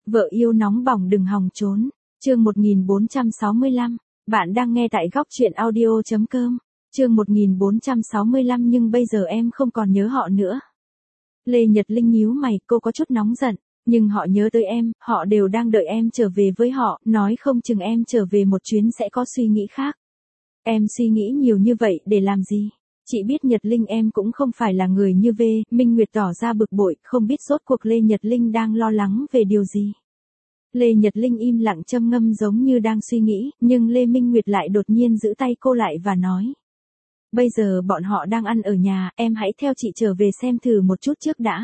Vợ yêu nóng bỏng đừng hòng trốn. Chương 1465. Bạn đang nghe tại góc truyện audio.com. Chương 1465 nhưng bây giờ em không còn nhớ họ nữa. Lê Nhật Linh nhíu mày, cô có chút nóng giận. Nhưng họ nhớ tới em, họ đều đang đợi em trở về với họ, nói không chừng em trở về một chuyến sẽ có suy nghĩ khác. Em suy nghĩ nhiều như vậy để làm gì? Chị biết Nhật Linh em cũng không phải là người như V. Minh Nguyệt tỏ ra bực bội, không biết rốt cuộc Lê Nhật Linh đang lo lắng về điều gì. Lê Nhật Linh im lặng châm ngâm giống như đang suy nghĩ, nhưng Lê Minh Nguyệt lại đột nhiên giữ tay cô lại và nói. Bây giờ bọn họ đang ăn ở nhà, em hãy theo chị trở về xem thử một chút trước đã.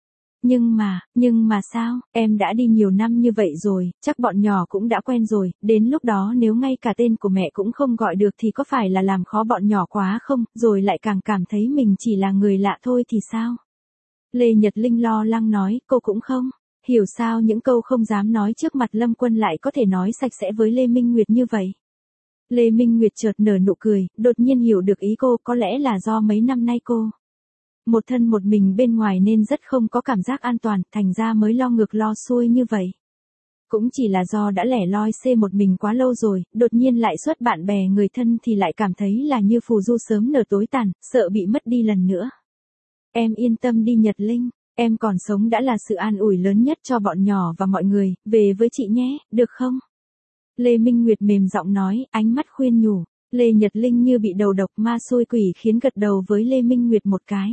Nhưng mà sao, em đã đi nhiều năm như vậy rồi, chắc bọn nhỏ cũng đã quen rồi, đến lúc đó nếu ngay cả tên của mẹ cũng không gọi được thì có phải là làm khó bọn nhỏ quá không, rồi lại càng cảm thấy mình chỉ là người lạ thôi thì sao? Lê Nhật Linh lo lắng nói, cô cũng không hiểu sao những câu không dám nói trước mặt Lâm Quân lại có thể nói sạch sẽ với Lê Minh Nguyệt như vậy. Lê Minh Nguyệt chợt nở nụ cười, đột nhiên hiểu được ý cô, có lẽ là do mấy năm nay cô một thân một mình bên ngoài nên rất không có cảm giác an toàn, thành ra mới lo ngược lo xuôi như vậy. Cũng chỉ là do đã lẻ loi xê một mình quá lâu rồi, đột nhiên lại xuất bạn bè người thân thì lại cảm thấy là như phù du sớm nở tối tàn, sợ bị mất đi lần nữa. Em yên tâm đi Nhật Linh, em còn sống đã là sự an ủi lớn nhất cho bọn nhỏ và mọi người, về với chị nhé, được không? Lê Minh Nguyệt mềm giọng nói, ánh mắt khuyên nhủ. Lê Nhật Linh như bị đầu độc ma xui quỷ khiến gật đầu với Lê Minh Nguyệt một cái.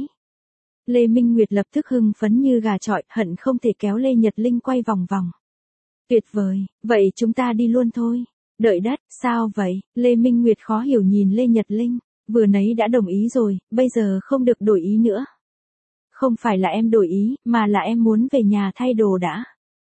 Lê Minh Nguyệt lập tức hưng phấn như gà chọi, hận không thể kéo Lê Nhật Linh quay vòng vòng. Tuyệt vời, vậy chúng ta đi luôn thôi. Đợi đất, sao vậy? Lê Minh Nguyệt khó hiểu nhìn Lê Nhật Linh, vừa nãy đã đồng ý rồi, bây giờ không được đổi ý nữa. Không phải là em đổi ý, mà là em muốn về nhà thay đồ đã.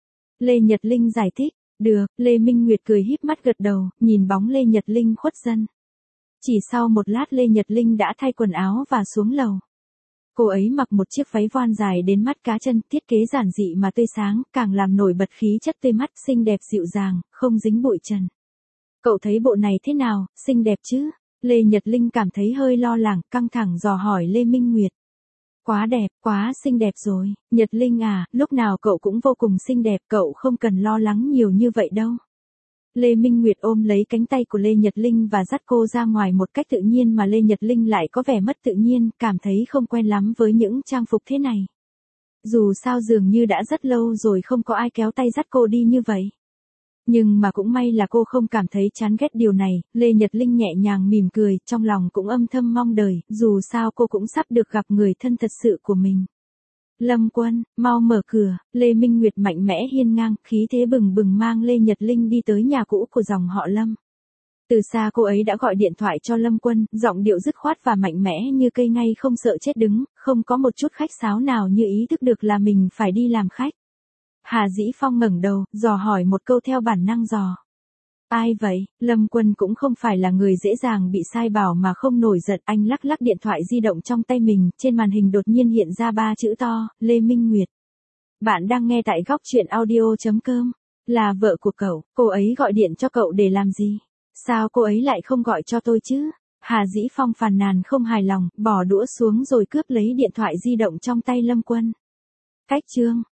Lê Nhật Linh giải thích, được, Lê Minh Nguyệt cười híp mắt gật đầu, nhìn bóng Lê Nhật Linh khuất dần. Chỉ sau một lát Lê Nhật Linh đã thay quần áo và xuống lầu. Cô ấy mặc một chiếc váy voan dài đến mắt cá chân, thiết kế giản dị mà tươi sáng, càng làm nổi bật khí chất tươi mắt, xinh đẹp dịu dàng, không dính bụi trần. Cậu thấy bộ này thế nào, xinh đẹp chứ? Lê Nhật Linh cảm thấy hơi lo lắng, căng thẳng dò hỏi Lê Minh Nguyệt. Quá đẹp, quá xinh đẹp rồi, Nhật Linh à, lúc nào cậu cũng vô cùng xinh đẹp, cậu không cần lo lắng nhiều như vậy đâu. Lê Minh Nguyệt ôm lấy cánh tay của Lê Nhật Linh và dắt cô ra ngoài một cách tự nhiên mà Lê Nhật Linh lại có vẻ mất tự nhiên, cảm thấy không quen lắm với những trang phục thế này. Dù sao dường như đã rất lâu rồi không có ai kéo tay dắt cô đi như vậy. Nhưng mà cũng may là cô không cảm thấy chán ghét điều này, Lê Nhật Linh nhẹ nhàng mỉm cười, trong lòng cũng âm thầm mong đợi, dù sao cô cũng sắp được gặp người thân thật sự của mình. Lâm Quân, mau mở cửa, Lê Minh Nguyệt mạnh mẽ hiên ngang, khí thế bừng bừng mang Lê Nhật Linh đi tới nhà cũ của dòng họ Lâm. Từ xa cô ấy đã gọi điện thoại cho Lâm Quân, giọng điệu dứt khoát và mạnh mẽ như cây ngay không sợ chết đứng, không có một chút khách sáo nào như ý thức được là mình phải đi làm khách. Hà Dĩ Phong ngẩng đầu, dò hỏi một câu theo bản năng dò. Ai vậy? Lâm Quân cũng không phải là người dễ dàng bị sai bảo mà không nổi giận, anh lắc lắc điện thoại di động trong tay mình, trên màn hình đột nhiên hiện ra 3 chữ to, Lê Minh Nguyệt. Bạn đang nghe tại góc truyện audio.com. Là vợ của cậu, cô ấy gọi điện cho cậu để làm gì? Sao cô ấy lại không gọi cho tôi chứ? Hà Dĩ Phong phàn nàn không hài lòng, bỏ đũa xuống rồi cướp lấy điện thoại di động trong tay Lâm Quân. Cách chương